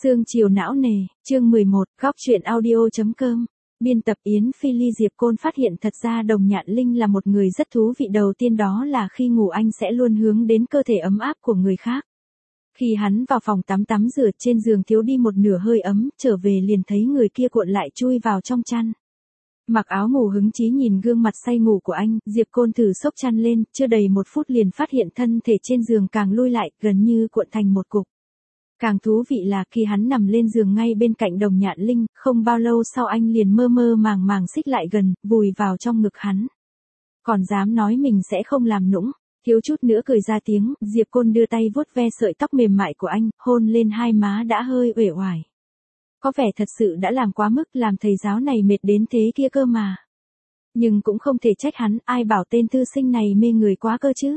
Sương chiều não nề, chương 11, góc truyện audio.com. Biên tập Yến Phi Ly. Diệp Côn phát hiện thật ra Đồng Nhạn Linh là một người rất thú vị. Đầu tiên đó là khi ngủ anh sẽ luôn hướng đến cơ thể ấm áp của người khác. Khi hắn vào phòng tắm rửa, trên giường thiếu đi một nửa hơi ấm, trở về liền thấy người kia cuộn lại chui vào trong chăn. Mặc áo ngủ hứng chí nhìn gương mặt say ngủ của anh, Diệp Côn thử xốc chăn lên, chưa đầy một phút liền phát hiện thân thể trên giường càng lui lại, gần như cuộn thành một cục. Càng thú vị là khi hắn nằm lên giường ngay bên cạnh Đồng Nhạn Linh, không bao lâu sau anh liền mơ mơ màng màng xích lại gần, vùi vào trong ngực hắn. Còn dám nói mình sẽ không làm nũng, thiếu chút nữa cười ra tiếng. Diệp Côn đưa tay vuốt ve sợi tóc mềm mại của anh, hôn lên hai má đã hơi uể oải. Có vẻ thật sự đã làm quá mức, làm thầy giáo này mệt đến thế kia cơ mà. Nhưng cũng không thể trách hắn, ai bảo tên thư sinh này mê người quá cơ chứ.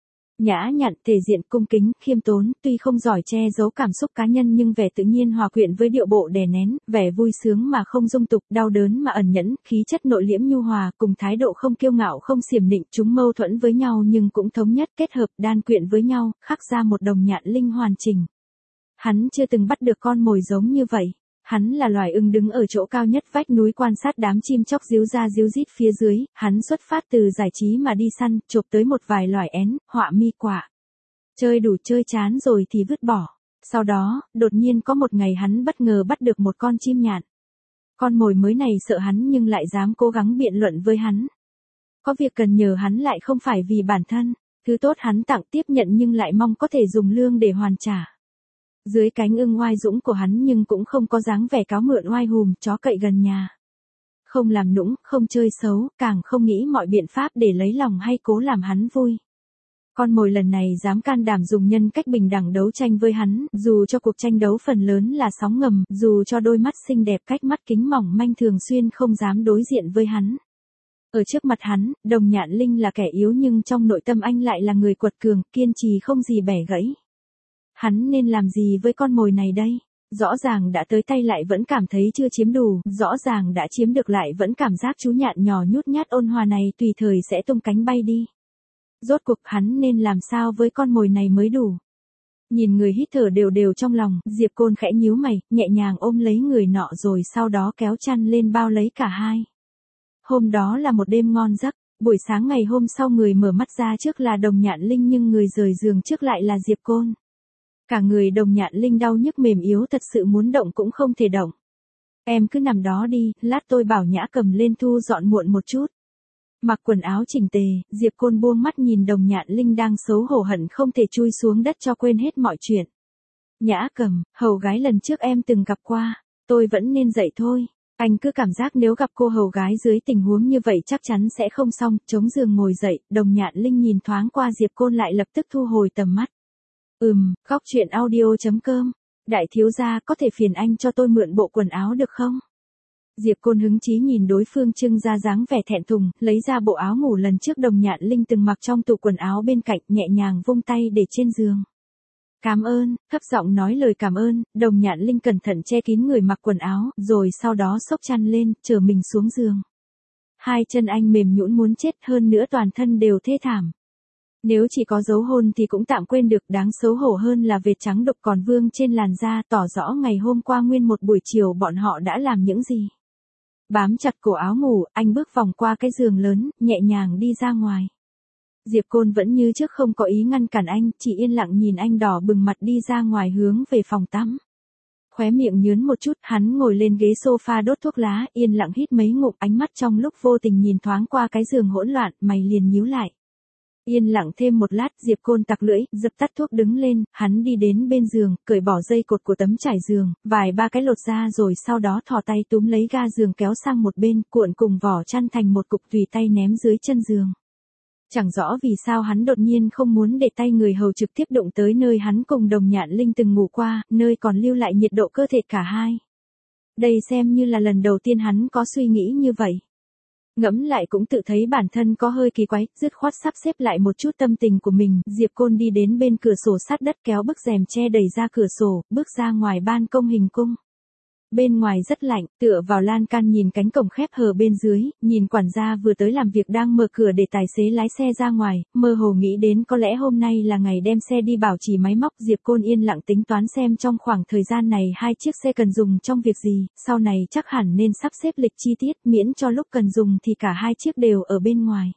Nhã nhặn, thể diện, cung kính, khiêm tốn, tuy không giỏi che giấu cảm xúc cá nhân nhưng vẻ tự nhiên hòa quyện với điệu bộ đè nén, vẻ vui sướng mà không dung tục, đau đớn mà ẩn nhẫn, khí chất nội liễm nhu hòa, cùng thái độ không kiêu ngạo không xiểm nịnh, chúng mâu thuẫn với nhau nhưng cũng thống nhất, kết hợp, đan quyện với nhau, khắc ra một Đồng Nhạn Linh hoàn chỉnh. Hắn chưa từng bắt được con mồi giống như vậy. Hắn là loài ưng đứng ở chỗ cao nhất vách núi quan sát đám chim chóc ríu ra ríu rít phía dưới, hắn xuất phát từ giải trí mà đi săn, chộp tới một vài loài én, họa mi quạ. Chơi đủ chơi chán rồi thì vứt bỏ. Sau đó, đột nhiên có một ngày hắn bất ngờ bắt được một con chim nhạn. Con mồi mới này sợ hắn nhưng lại dám cố gắng biện luận với hắn. Có việc cần nhờ hắn lại không phải vì bản thân, thứ tốt hắn tặng tiếp nhận nhưng lại mong có thể dùng lương để hoàn trả. Dưới cánh ưng oai dũng của hắn nhưng cũng không có dáng vẻ cáo mượn oai hùm, chó cậy gần nhà. Không làm nũng, không chơi xấu, càng không nghĩ mọi biện pháp để lấy lòng hay cố làm hắn vui. Con mồi lần này dám can đảm dùng nhân cách bình đẳng đấu tranh với hắn, dù cho cuộc tranh đấu phần lớn là sóng ngầm, dù cho đôi mắt xinh đẹp cách mắt kính mỏng manh thường xuyên không dám đối diện với hắn. Ở trước mặt hắn, Đồng Nhạn Linh là kẻ yếu nhưng trong nội tâm anh lại là người quật cường, kiên trì không gì bẻ gãy. Hắn nên làm gì với con mồi này đây? Rõ ràng đã tới tay lại vẫn cảm thấy chưa chiếm đủ, rõ ràng đã chiếm được lại vẫn cảm giác chú nhạn nhỏ nhút nhát ôn hòa này tùy thời sẽ tung cánh bay đi. Rốt cuộc hắn nên làm sao với con mồi này mới đủ? Nhìn người hít thở đều đều trong lòng, Diệp Côn khẽ nhíu mày, nhẹ nhàng ôm lấy người nọ rồi sau đó kéo chăn lên bao lấy cả hai. Hôm đó là một đêm ngon giấc, buổi sáng ngày hôm sau người mở mắt ra trước là Đồng Nhạn Linh nhưng người rời giường trước lại là Diệp Côn. Cả người Đồng Nhạn Linh đau nhức mềm yếu thật sự muốn động cũng không thể động. Em cứ nằm đó đi, lát tôi bảo Nhã cầm lên thu dọn muộn một chút. Mặc quần áo chỉnh tề, Diệp Côn buông mắt nhìn Đồng Nhạn Linh đang xấu hổ hận không thể chui xuống đất cho quên hết mọi chuyện. Nhã cầm, hầu gái lần trước em từng gặp qua, tôi vẫn nên dậy thôi. Anh cứ cảm giác nếu gặp cô hầu gái dưới tình huống như vậy chắc chắn sẽ không xong, chống giường ngồi dậy, Đồng Nhạn Linh nhìn thoáng qua Diệp Côn lại lập tức thu hồi tầm mắt. Góc truyện audio.com. Đại thiếu gia có thể phiền anh cho tôi mượn bộ quần áo được không? Diệp Côn hứng chí nhìn đối phương trưng ra dáng vẻ thẹn thùng, lấy ra bộ áo ngủ lần trước Đồng Nhạn Linh từng mặc trong tủ quần áo bên cạnh, nhẹ nhàng vung tay để trên giường. Cảm ơn, thấp giọng nói lời cảm ơn, Đồng Nhạn Linh cẩn thận che kín người mặc quần áo, rồi sau đó xốc chăn lên, chở mình xuống giường. Hai chân anh mềm nhũn muốn chết, hơn nữa toàn thân đều thê thảm. Nếu chỉ có dấu hôn thì cũng tạm quên được, đáng xấu hổ hơn là vệt trắng đục còn vương trên làn da, tỏ rõ ngày hôm qua nguyên một buổi chiều bọn họ đã làm những gì. Bám chặt cổ áo ngủ, anh bước vòng qua cái giường lớn, nhẹ nhàng đi ra ngoài. Diệp Côn vẫn như trước không có ý ngăn cản anh, chỉ yên lặng nhìn anh đỏ bừng mặt đi ra ngoài hướng về phòng tắm. Khóe miệng nhướn một chút, hắn ngồi lên ghế sofa đốt thuốc lá, yên lặng hít mấy ngụm, ánh mắt trong lúc vô tình nhìn thoáng qua cái giường hỗn loạn, mày liền nhíu lại. Yên lặng thêm một lát, Diệp Côn tặc lưỡi, dập tắt thuốc đứng lên, hắn đi đến bên giường, cởi bỏ dây cột của tấm trải giường, vài ba cái lột ra rồi sau đó thò tay túm lấy ga giường kéo sang một bên, cuộn cùng vỏ chăn thành một cục tùy tay ném dưới chân giường. Chẳng rõ vì sao hắn đột nhiên không muốn để tay người hầu trực tiếp đụng tới nơi hắn cùng Đồng Nhạn Linh từng ngủ qua, nơi còn lưu lại nhiệt độ cơ thể cả hai. Đây xem như là lần đầu tiên hắn có suy nghĩ như vậy. Ngẫm lại cũng tự thấy bản thân có hơi kỳ quái, dứt khoát sắp xếp lại một chút tâm tình của mình, Diệp Côn đi đến bên cửa sổ sát đất kéo bức rèm che đẩy ra cửa sổ, bước ra ngoài ban công hình cung. Bên ngoài rất lạnh, tựa vào lan can nhìn cánh cổng khép hờ bên dưới, nhìn quản gia vừa tới làm việc đang mở cửa để tài xế lái xe ra ngoài, mơ hồ nghĩ đến có lẽ hôm nay là ngày đem xe đi bảo trì máy móc. Diệp Côn yên lặng tính toán xem trong khoảng thời gian này hai chiếc xe cần dùng trong việc gì, sau này chắc hẳn nên sắp xếp lịch chi tiết miễn cho lúc cần dùng thì cả hai chiếc đều ở bên ngoài.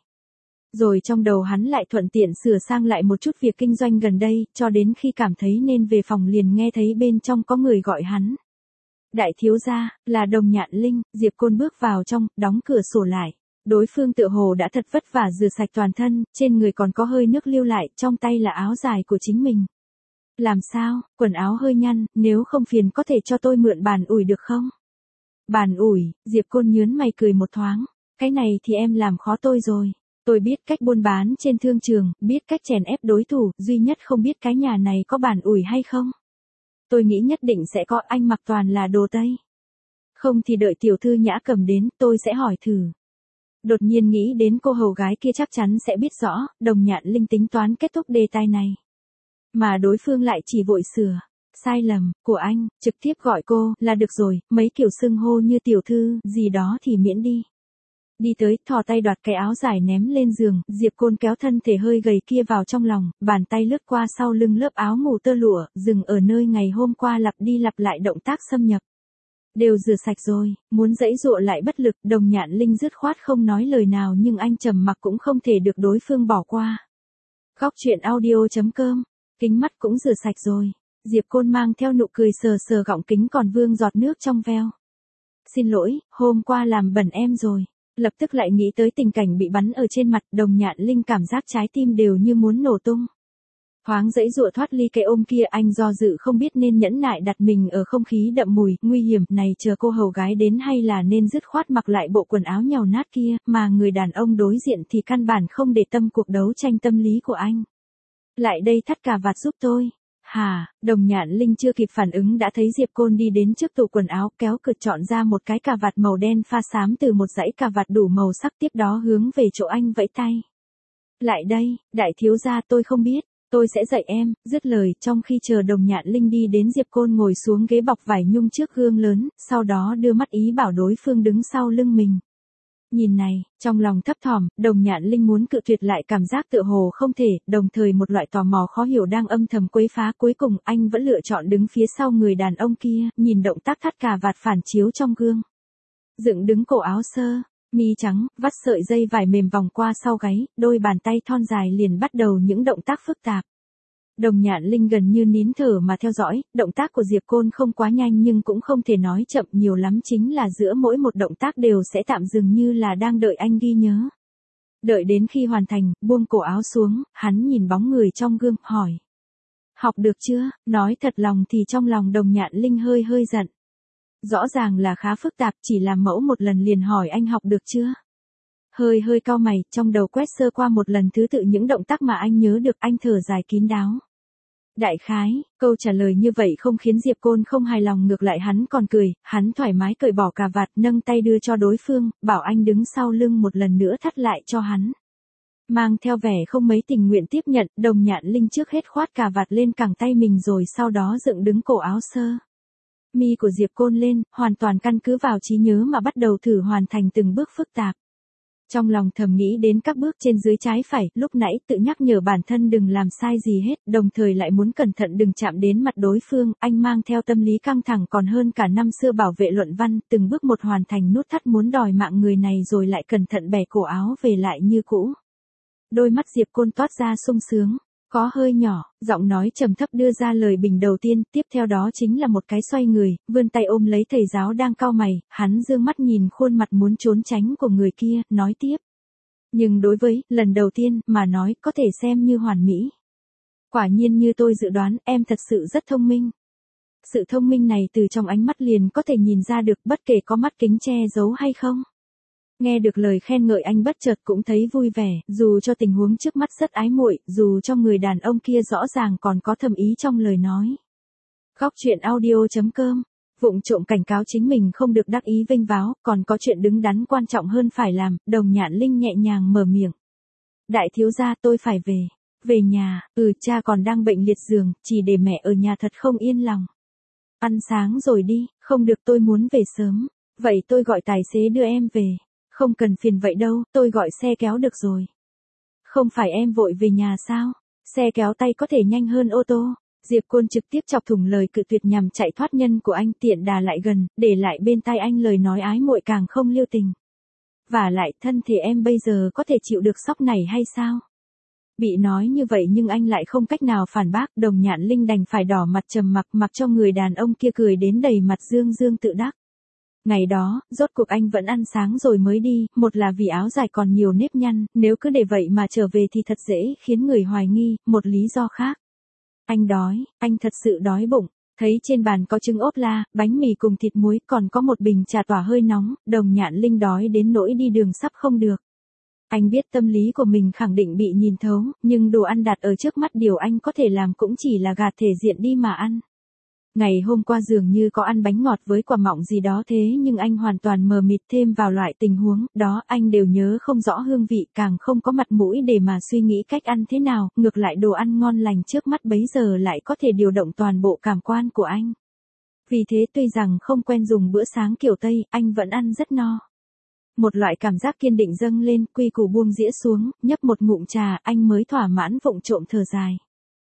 Rồi trong đầu hắn lại thuận tiện sửa sang lại một chút việc kinh doanh gần đây, cho đến khi cảm thấy nên về phòng liền nghe thấy bên trong có người gọi hắn. Đại thiếu gia, là Đồng Nhạn Linh. Diệp Côn bước vào trong, đóng cửa sổ lại. Đối phương tựa hồ đã thật vất vả rửa sạch toàn thân, trên người còn có hơi nước lưu lại, trong tay là áo dài của chính mình. Làm sao, quần áo hơi nhăn, nếu không phiền có thể cho tôi mượn bàn ủi được không? Bàn ủi, Diệp Côn nhướng mày cười một thoáng. Cái này thì em làm khó tôi rồi. Tôi biết cách buôn bán trên thương trường, biết cách chèn ép đối thủ, duy nhất không biết cái nhà này có bàn ủi hay không. Tôi nghĩ nhất định sẽ có, anh mặc toàn là đồ Tây. Không thì đợi tiểu thư Nhã Cầm đến, tôi sẽ hỏi thử. Đột nhiên nghĩ đến cô hầu gái kia chắc chắn sẽ biết rõ, Đồng Nhạn Linh tính toán kết thúc đề tài này. Mà đối phương lại chỉ vội sửa. Sai lầm, của anh, trực tiếp gọi cô, là được rồi, mấy kiểu xưng hô như tiểu thư, gì đó thì miễn đi. Đi tới, thò tay đoạt cái áo dài ném lên giường, Diệp Côn kéo thân thể hơi gầy kia vào trong lòng, bàn tay lướt qua sau lưng lớp áo ngủ tơ lụa, dừng ở nơi ngày hôm qua lặp đi lặp lại động tác xâm nhập. Đều rửa sạch rồi, muốn giãy giụa lại bất lực, Đồng Nhạn Linh dứt khoát không nói lời nào nhưng anh trầm mặc cũng không thể được đối phương bỏ qua. Góc truyện audio.com, kính mắt cũng rửa sạch rồi. Diệp Côn mang theo nụ cười sờ sờ gọng kính còn vương giọt nước trong veo. Xin lỗi, hôm qua làm bẩn em rồi. Lập tức lại nghĩ tới tình cảnh bị bắn ở trên mặt, Đồng Nhạn Linh cảm giác trái tim đều như muốn nổ tung. Thoáng giãy giụa thoát ly cái ôm kia, anh do dự không biết nên nhẫn nại đặt mình ở không khí đậm mùi, nguy hiểm này chờ cô hầu gái đến hay là nên dứt khoát mặc lại bộ quần áo nhàu nát kia, mà người đàn ông đối diện thì căn bản không để tâm cuộc đấu tranh tâm lý của anh. Lại đây thắt cà vạt giúp tôi. Hà, Đồng Nhạn Linh chưa kịp phản ứng đã thấy Diệp Côn đi đến trước tủ quần áo kéo cự chọn ra một cái cà vạt màu đen pha xám từ một dãy cà vạt đủ màu sắc, tiếp đó hướng về chỗ anh vẫy tay. Lại đây, đại thiếu gia, tôi không biết, tôi sẽ dạy em. Dứt lời, trong khi chờ Đồng Nhạn Linh đi đến, Diệp Côn ngồi xuống ghế bọc vải nhung trước gương lớn, sau đó đưa mắt ý bảo đối phương đứng sau lưng mình. Nhìn này, trong lòng thấp thỏm, Đồng Nhạn Linh muốn cự tuyệt lại cảm giác tựa hồ không thể, đồng thời một loại tò mò khó hiểu đang âm thầm quấy phá. Cuối cùng anh vẫn lựa chọn đứng phía sau người đàn ông kia, nhìn động tác thắt cà vạt phản chiếu trong gương. Dựng đứng cổ áo sơ, mi trắng, vắt sợi dây vải mềm vòng qua sau gáy, đôi bàn tay thon dài liền bắt đầu những động tác phức tạp. Đồng Nhạn Linh gần như nín thở mà theo dõi, động tác của Diệp Côn không quá nhanh nhưng cũng không thể nói chậm nhiều lắm, chính là giữa mỗi một động tác đều sẽ tạm dừng như là đang đợi anh ghi nhớ. Đợi đến khi hoàn thành, buông cổ áo xuống, hắn nhìn bóng người trong gương, hỏi. Học được chưa? Nói thật lòng thì trong lòng Đồng Nhạn Linh hơi hơi giận. Rõ ràng là khá phức tạp, chỉ làm mẫu một lần liền hỏi anh học được chưa? Hơi cau mày, trong đầu quét sơ qua một lần thứ tự những động tác mà anh nhớ được, anh thở dài kín đáo. Đại khái, câu trả lời như vậy không khiến Diệp Côn không hài lòng, ngược lại hắn còn cười, hắn thoải mái cởi bỏ cà vạt, nâng tay đưa cho đối phương, bảo anh đứng sau lưng một lần nữa thắt lại cho hắn. Mang theo vẻ không mấy tình nguyện tiếp nhận, Đồng Nhạn Linh trước hết khoát cà vạt lên cẳng tay mình rồi sau đó dựng đứng cổ áo sơ. Mi của Diệp Côn lên, hoàn toàn căn cứ vào trí nhớ mà bắt đầu thử hoàn thành từng bước phức tạp. Trong lòng thầm nghĩ đến các bước trên dưới trái phải, lúc nãy tự nhắc nhở bản thân đừng làm sai gì hết, đồng thời lại muốn cẩn thận đừng chạm đến mặt đối phương, anh mang theo tâm lý căng thẳng còn hơn cả năm xưa bảo vệ luận văn, từng bước một hoàn thành nút thắt muốn đòi mạng người này rồi lại cẩn thận bẻ cổ áo về lại như cũ. Đôi mắt Diệp Côn toát ra sung sướng, có hơi nhỏ, giọng nói trầm thấp đưa ra lời bình đầu tiên, tiếp theo đó chính là một cái xoay người, vươn tay ôm lấy thầy giáo đang cau mày, hắn dương mắt nhìn khuôn mặt muốn trốn tránh của người kia, nói tiếp. Nhưng đối với, lần đầu tiên, mà nói, có thể xem như hoàn mỹ. Quả nhiên như tôi dự đoán, em thật sự rất thông minh. Sự thông minh này từ trong ánh mắt liền có thể nhìn ra được, bất kể có mắt kính che giấu hay không. Nghe được lời khen ngợi anh bất chợt cũng thấy vui vẻ, dù cho tình huống trước mắt rất ái muội, dù cho người đàn ông kia rõ ràng còn có thầm ý trong lời nói. Góc truyện audio.com, vụng trộm cảnh cáo chính mình không được đắc ý vênh váo, còn có chuyện đứng đắn quan trọng hơn phải làm, Đồng Nhạn Linh nhẹ nhàng mở miệng. Đại thiếu gia, tôi phải về nhà, cha còn đang bệnh liệt giường, chỉ để mẹ ở nhà thật không yên lòng. Ăn sáng rồi đi, không được tôi muốn về sớm. Vậy tôi gọi tài xế đưa em về. Không cần phiền vậy đâu, tôi gọi xe kéo được rồi. Không phải em vội về nhà sao? Xe kéo tay có thể nhanh hơn ô tô. Diệp Côn trực tiếp chọc thủng lời cự tuyệt nhằm chạy thoát nhân của anh, tiện đà lại gần, để lại bên tai anh lời nói ái muội càng không lưu tình. Vả lại thân thể em bây giờ có thể chịu được sóc này hay sao? Bị nói như vậy nhưng anh lại không cách nào phản bác, Đồng Nhạn Linh đành phải đỏ mặt trầm mặc cho người đàn ông kia cười đến đầy mặt dương dương tự đắc. Ngày đó, rốt cuộc anh vẫn ăn sáng rồi mới đi, một là vì áo dài còn nhiều nếp nhăn, nếu cứ để vậy mà trở về thì thật dễ khiến người hoài nghi, một lý do khác. Anh đói, anh thật sự đói bụng. Thấy trên bàn có trứng ốp la, bánh mì cùng thịt muối, còn có một bình trà tỏa hơi nóng, Đồng Nhạn Linh đói đến nỗi đi đường sắp không được. Anh biết tâm lý của mình khẳng định bị nhìn thấu, nhưng đồ ăn đặt ở trước mắt điều anh có thể làm cũng chỉ là gạt thể diện đi mà ăn. Ngày hôm qua dường như có ăn bánh ngọt với quả mọng gì đó thế nhưng anh hoàn toàn mờ mịt, thêm vào loại tình huống đó anh đều nhớ không rõ hương vị, càng không có mặt mũi để mà suy nghĩ cách ăn thế nào, ngược lại đồ ăn ngon lành trước mắt bấy giờ lại có thể điều động toàn bộ cảm quan của anh. Vì thế tuy rằng không quen dùng bữa sáng kiểu Tây, anh vẫn ăn rất no. Một loại cảm giác kiên định dâng lên, quy củ buông dĩa xuống, nhấp một ngụm trà, anh mới thỏa mãn vụng trộm thở dài.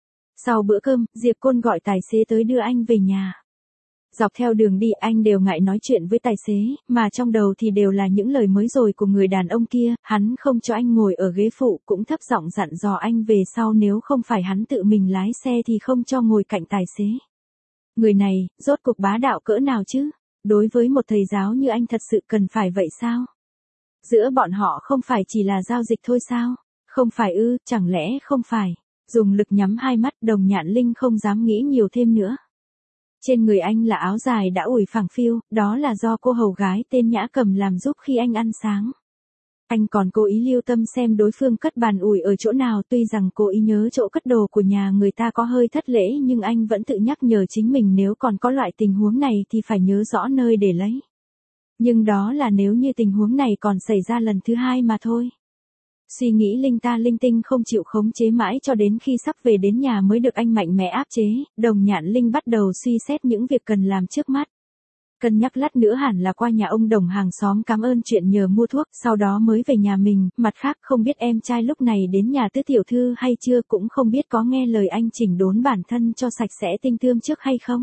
Sau bữa cơm, Diệp Côn gọi tài xế tới đưa anh về nhà. Dọc theo đường đi anh đều ngại nói chuyện với tài xế, mà trong đầu thì đều là những lời mới rồi của người đàn ông kia, hắn không cho anh ngồi ở ghế phụ, cũng thấp giọng dặn dò anh về sau nếu không phải hắn tự mình lái xe thì không cho ngồi cạnh tài xế. Người này, rốt cuộc bá đạo cỡ nào chứ? Đối với một thầy giáo như anh thật sự cần phải vậy sao? Giữa bọn họ không phải chỉ là giao dịch thôi sao? Không phải ư, chẳng lẽ không phải? Dùng lực nhắm hai mắt, Đồng Nhạn Linh không dám nghĩ nhiều thêm nữa. Trên người anh là áo dài đã ủi phẳng phiu, đó là do cô hầu gái tên Nhã Cầm làm giúp khi anh ăn sáng. Anh còn cố ý lưu tâm xem đối phương cất bàn ủi ở chỗ nào, tuy rằng cố ý nhớ chỗ cất đồ của nhà người ta có hơi thất lễ nhưng anh vẫn tự nhắc nhở chính mình nếu còn có loại tình huống này thì phải nhớ rõ nơi để lấy. Nhưng đó là nếu như tình huống này còn xảy ra lần thứ hai mà thôi. Suy nghĩ linh ta linh tinh không chịu khống chế mãi cho đến khi sắp về đến nhà mới được anh mạnh mẽ áp chế, Đồng Nhạn Linh bắt đầu suy xét những việc cần làm trước mắt. Cân nhắc lát nữa hẳn là qua nhà ông Đồng hàng xóm cảm ơn chuyện nhờ mua thuốc, sau đó mới về nhà mình, mặt khác không biết em trai lúc này đến nhà Tứ tiểu thư hay chưa, cũng không biết có nghe lời anh chỉnh đốn bản thân cho sạch sẽ tinh tươm trước hay không.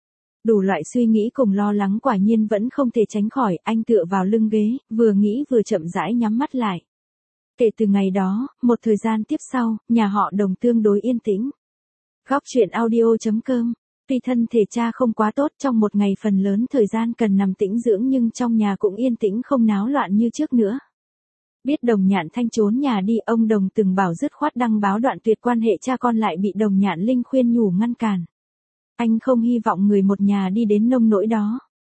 Đủ loại suy nghĩ cùng lo lắng quả nhiên vẫn không thể tránh khỏi, anh tựa vào lưng ghế, vừa nghĩ vừa chậm rãi nhắm mắt lại. Kể từ ngày đó, một thời gian tiếp sau, nhà họ Đồng tương đối yên tĩnh. Góc truyện audio.com. Tuy thân thể cha không quá tốt, trong một ngày phần lớn thời gian cần nằm tĩnh dưỡng nhưng trong nhà cũng yên tĩnh không náo loạn như trước nữa. Biết Đồng Nhạn Thanh trốn nhà đi, ông Đồng từng bảo dứt khoát đăng báo đoạn tuyệt quan hệ cha con lại bị Đồng Nhạn Linh khuyên nhủ ngăn cản. Anh không hy vọng người một nhà đi đến nông nỗi đó.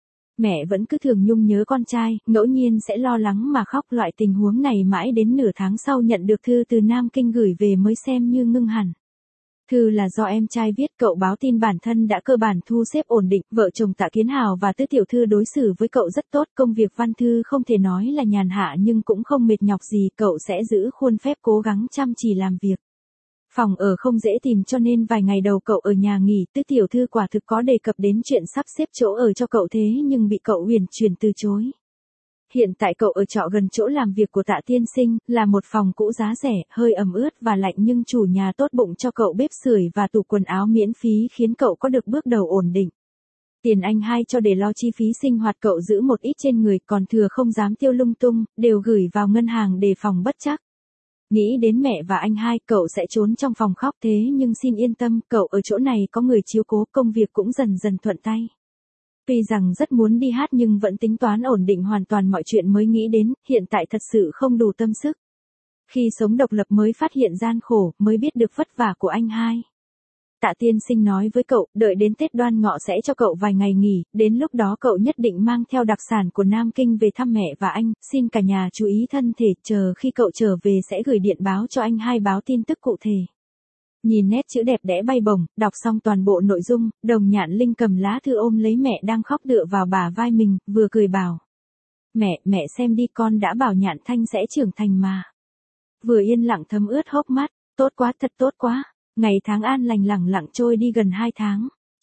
Mẹ vẫn cứ thường nhung nhớ con trai, ngẫu nhiên sẽ lo lắng mà khóc, loại tình huống này mãi đến nửa tháng sau nhận được thư từ Nam Kinh gửi về mới xem như ngưng hẳn. Thư là do em trai viết, cậu báo tin bản thân đã cơ bản thu xếp ổn định, vợ chồng Tạ Kiến Hào và Tứ tiểu thư đối xử với cậu rất tốt, công việc văn thư không thể nói là nhàn hạ nhưng cũng không mệt nhọc gì, cậu sẽ giữ khuôn phép cố gắng chăm chỉ làm việc. Phòng ở không dễ tìm cho nên vài ngày đầu cậu ở nhà nghỉ, Tứ tiểu thư quả thực có đề cập đến chuyện sắp xếp chỗ ở cho cậu thế nhưng bị cậu uyển chuyển từ chối. Hiện tại cậu ở trọ gần chỗ làm việc của Tạ tiên sinh, là một phòng cũ giá rẻ, hơi ẩm ướt và lạnh nhưng chủ nhà tốt bụng cho cậu bếp sưởi và tủ quần áo miễn phí khiến cậu có được bước đầu ổn định. Tiền anh hai cho để lo chi phí sinh hoạt cậu giữ một ít trên người, còn thừa không dám tiêu lung tung, đều gửi vào ngân hàng đề phòng bất trắc. Nghĩ đến mẹ và anh hai, cậu sẽ trốn trong phòng khóc thế nhưng xin yên tâm, cậu ở chỗ này có người chiếu cố, công việc cũng dần dần thuận tay. Tuy rằng rất muốn đi hát nhưng vẫn tính toán ổn định hoàn toàn mọi chuyện mới nghĩ đến, hiện tại thật sự không đủ tâm sức. Khi sống độc lập mới phát hiện gian khổ, mới biết được vất vả của anh hai. Tạ tiên sinh nói với cậu, đợi đến Tết Đoan Ngọ sẽ cho cậu vài ngày nghỉ, đến lúc đó cậu nhất định mang theo đặc sản của Nam Kinh về thăm mẹ và anh, xin cả nhà chú ý thân thể, chờ khi cậu trở về sẽ gửi điện báo cho anh hai báo tin tức cụ thể. Nhìn nét chữ đẹp đẽ bay bổng, đọc xong toàn bộ nội dung, Đồng Nhạn Linh cầm lá thư ôm lấy mẹ đang khóc tựa vào bả vai mình, vừa cười bảo. Mẹ xem đi, con đã bảo Nhạn Thanh sẽ trưởng thành mà. Vừa yên lặng thấm ướt hốc mắt, tốt quá, thật tốt quá. Ngày tháng an lành lẳng lặng trôi đi gần 2 tháng.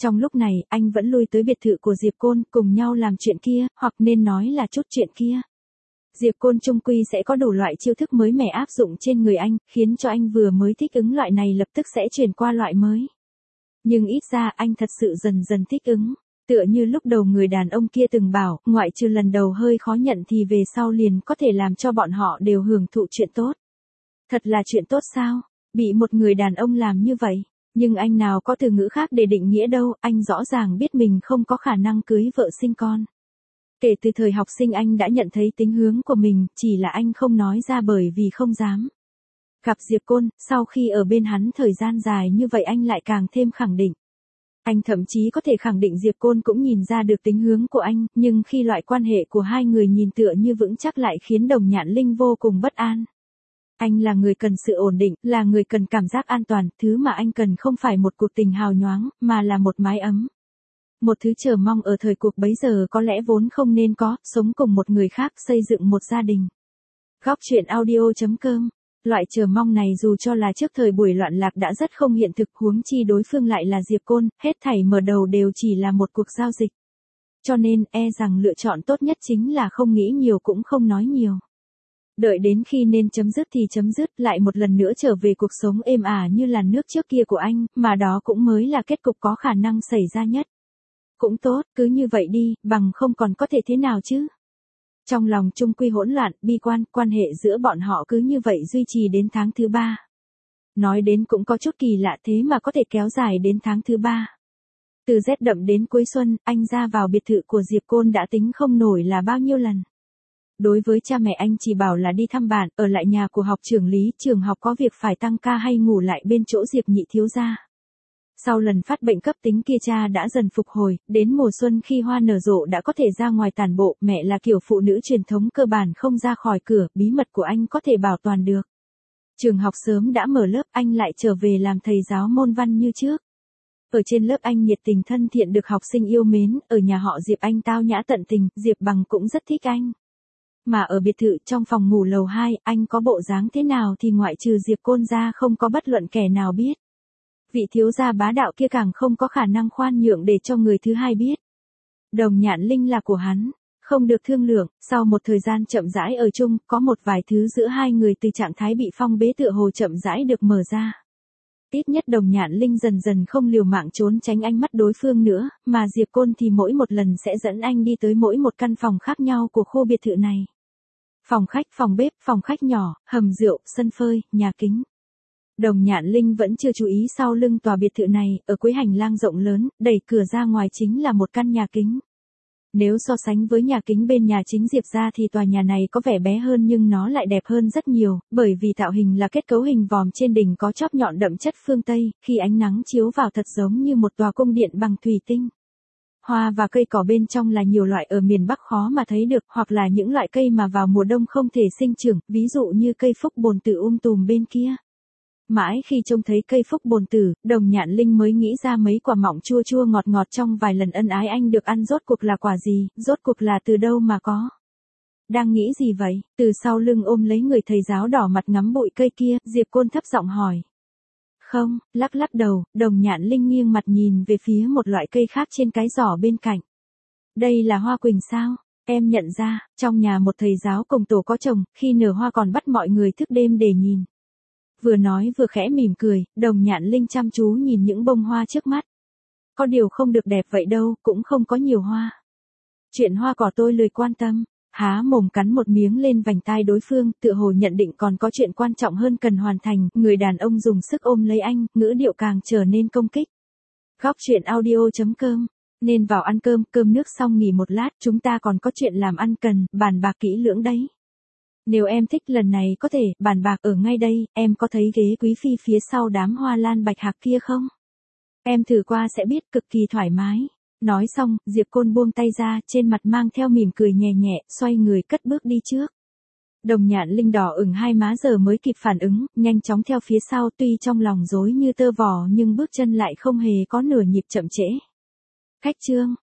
Trong lúc này, anh vẫn lui tới biệt thự của Diệp Côn, cùng nhau làm chuyện kia, hoặc nên nói là chút chuyện kia. Diệp Côn chung quy sẽ có đủ loại chiêu thức mới mẻ áp dụng trên người anh, khiến cho anh vừa mới thích ứng loại này lập tức sẽ chuyển qua loại mới. Nhưng ít ra anh thật sự dần dần thích ứng. Tựa như lúc đầu người đàn ông kia từng bảo, ngoại trừ lần đầu hơi khó nhận thì về sau liền có thể làm cho bọn họ đều hưởng thụ chuyện tốt. Thật là chuyện tốt sao? Bị một người đàn ông làm như vậy. Nhưng anh nào có từ ngữ khác để định nghĩa đâu, anh rõ ràng biết mình không có khả năng cưới vợ sinh con. Kể từ thời học sinh anh đã nhận thấy tính hướng của mình, chỉ là anh không nói ra bởi vì không dám. Gặp Diệp Côn, sau khi ở bên hắn thời gian dài như vậy anh lại càng thêm khẳng định. Anh thậm chí có thể khẳng định Diệp Côn cũng nhìn ra được tính hướng của anh, nhưng khi loại quan hệ của hai người nhìn tựa như vững chắc lại khiến Đồng Nhạn Linh vô cùng bất an. Anh là người cần sự ổn định, là người cần cảm giác an toàn, thứ mà anh cần không phải một cuộc tình hào nhoáng, mà là một mái ấm. Một thứ chờ mong ở thời cuộc bấy giờ có lẽ vốn không nên có, sống cùng một người khác, xây dựng một gia đình. Góc truyện audio.com. Loại chờ mong này dù cho là trước thời buổi loạn lạc đã rất không hiện thực, huống chi đối phương lại là Diệp Côn, hết thảy mở đầu đều chỉ là một cuộc giao dịch. Cho nên, rằng lựa chọn tốt nhất chính là không nghĩ nhiều cũng không nói nhiều. Đợi đến khi nên chấm dứt thì chấm dứt, lại một lần nữa trở về cuộc sống êm ả như làn nước trước kia của anh, mà đó cũng mới là kết cục có khả năng xảy ra nhất. Cũng tốt, cứ như vậy đi, bằng không còn có thể thế nào chứ. Trong lòng chung quy hỗn loạn, bi quan, quan hệ giữa bọn họ cứ như vậy duy trì đến tháng thứ 3. Nói đến cũng có chút kỳ lạ thế mà có thể kéo dài đến tháng thứ 3. Từ rét đậm đến cuối xuân, anh ra vào biệt thự của Diệp Côn đã tính không nổi là bao nhiêu lần. Đối với cha mẹ anh chỉ bảo là đi thăm bạn, ở lại nhà của học trưởng Lý, trường học có việc phải tăng ca hay ngủ lại bên chỗ Diệp nhị thiếu gia. Sau lần phát bệnh cấp tính kia cha đã dần phục hồi, đến mùa xuân khi hoa nở rộ đã có thể ra ngoài tản bộ, mẹ là kiểu phụ nữ truyền thống cơ bản không ra khỏi cửa, bí mật của anh có thể bảo toàn được. Trường học sớm đã mở lớp, anh lại trở về làm thầy giáo môn văn như trước. Ở trên lớp anh nhiệt tình thân thiện được học sinh yêu mến, ở nhà họ Diệp anh tao nhã tận tình, Diệp Bằng cũng rất thích anh. Mà ở biệt thự trong phòng ngủ lầu 2, anh có bộ dáng thế nào thì ngoại trừ Diệp Côn ra không có bất luận kẻ nào biết. Vị thiếu gia bá đạo kia càng không có khả năng khoan nhượng để cho người thứ hai biết. Đồng Nhạn Linh là của hắn, không được thương lượng, sau một thời gian chậm rãi ở chung, có một vài thứ giữa hai người từ trạng thái bị phong bế tựa hồ chậm rãi được mở ra. Ít nhất Đồng Nhạn Linh dần dần không liều mạng trốn tránh ánh mắt đối phương nữa, mà Diệp Côn thì mỗi một lần sẽ dẫn anh đi tới mỗi một căn phòng khác nhau của khu biệt thự này. Phòng khách, phòng bếp, phòng khách nhỏ, hầm rượu, sân phơi, nhà kính. Đồng Nhạn Linh vẫn chưa chú ý sau lưng tòa biệt thự này, ở cuối hành lang rộng lớn, đẩy cửa ra ngoài chính là một căn nhà kính. Nếu so sánh với nhà kính bên nhà chính Diệp ra thì tòa nhà này có vẻ bé hơn nhưng nó lại đẹp hơn rất nhiều, bởi vì tạo hình là kết cấu hình vòm trên đỉnh có chóp nhọn đậm chất phương Tây, khi ánh nắng chiếu vào thật giống như một tòa cung điện bằng thủy tinh. Hoa và cây cỏ bên trong là nhiều loại ở miền Bắc khó mà thấy được, hoặc là những loại cây mà vào mùa đông không thể sinh trưởng, ví dụ như cây phúc bồn tử tùm bên kia. Mãi khi trông thấy cây phúc bồn tử, Đồng Nhạn Linh mới nghĩ ra mấy quả mọng chua chua ngọt ngọt trong vài lần ân ái anh được ăn rốt cuộc là quả gì, rốt cuộc là từ đâu mà có. Đang nghĩ gì vậy? Từ sau lưng ôm lấy người thầy giáo đỏ mặt ngắm bụi cây kia, Diệp Côn thấp giọng hỏi. Không, lắc lắc đầu, Đồng Nhạn Linh nghiêng mặt nhìn về phía một loại cây khác trên cái giỏ bên cạnh. Đây là hoa quỳnh sao? Em nhận ra, trong nhà một thầy giáo cùng tổ có chồng, khi nở hoa còn bắt mọi người thức đêm để nhìn. Vừa nói vừa khẽ mỉm cười, Đồng Nhạn Linh chăm chú nhìn những bông hoa trước mắt. Có điều không được đẹp vậy đâu, cũng không có nhiều hoa. Chuyện hoa cỏ tôi lười quan tâm. Há mồm cắn một miếng lên vành tai đối phương, tựa hồ nhận định còn có chuyện quan trọng hơn cần hoàn thành, người đàn ông dùng sức ôm lấy anh, ngữ điệu càng trở nên công kích. Góc truyện audio.com. Nên vào ăn cơm, cơm nước xong nghỉ một lát, chúng ta còn có chuyện làm ăn cần, bàn bạc kỹ lưỡng đấy. Nếu em thích lần này có thể, bàn bạc ở ngay đây, em có thấy ghế quý phi phía sau đám hoa lan bạch hạc kia không? Em thử qua sẽ biết, cực kỳ thoải mái. Nói xong, Diệp Côn buông tay ra, trên mặt mang theo mỉm cười nhẹ nhẹ, xoay người cất bước đi trước. Đồng Nhạn Linh đỏ ửng hai má giờ mới kịp phản ứng, nhanh chóng theo phía sau, tuy trong lòng rối như tơ vò nhưng bước chân lại không hề có nửa nhịp chậm trễ. Khách trương,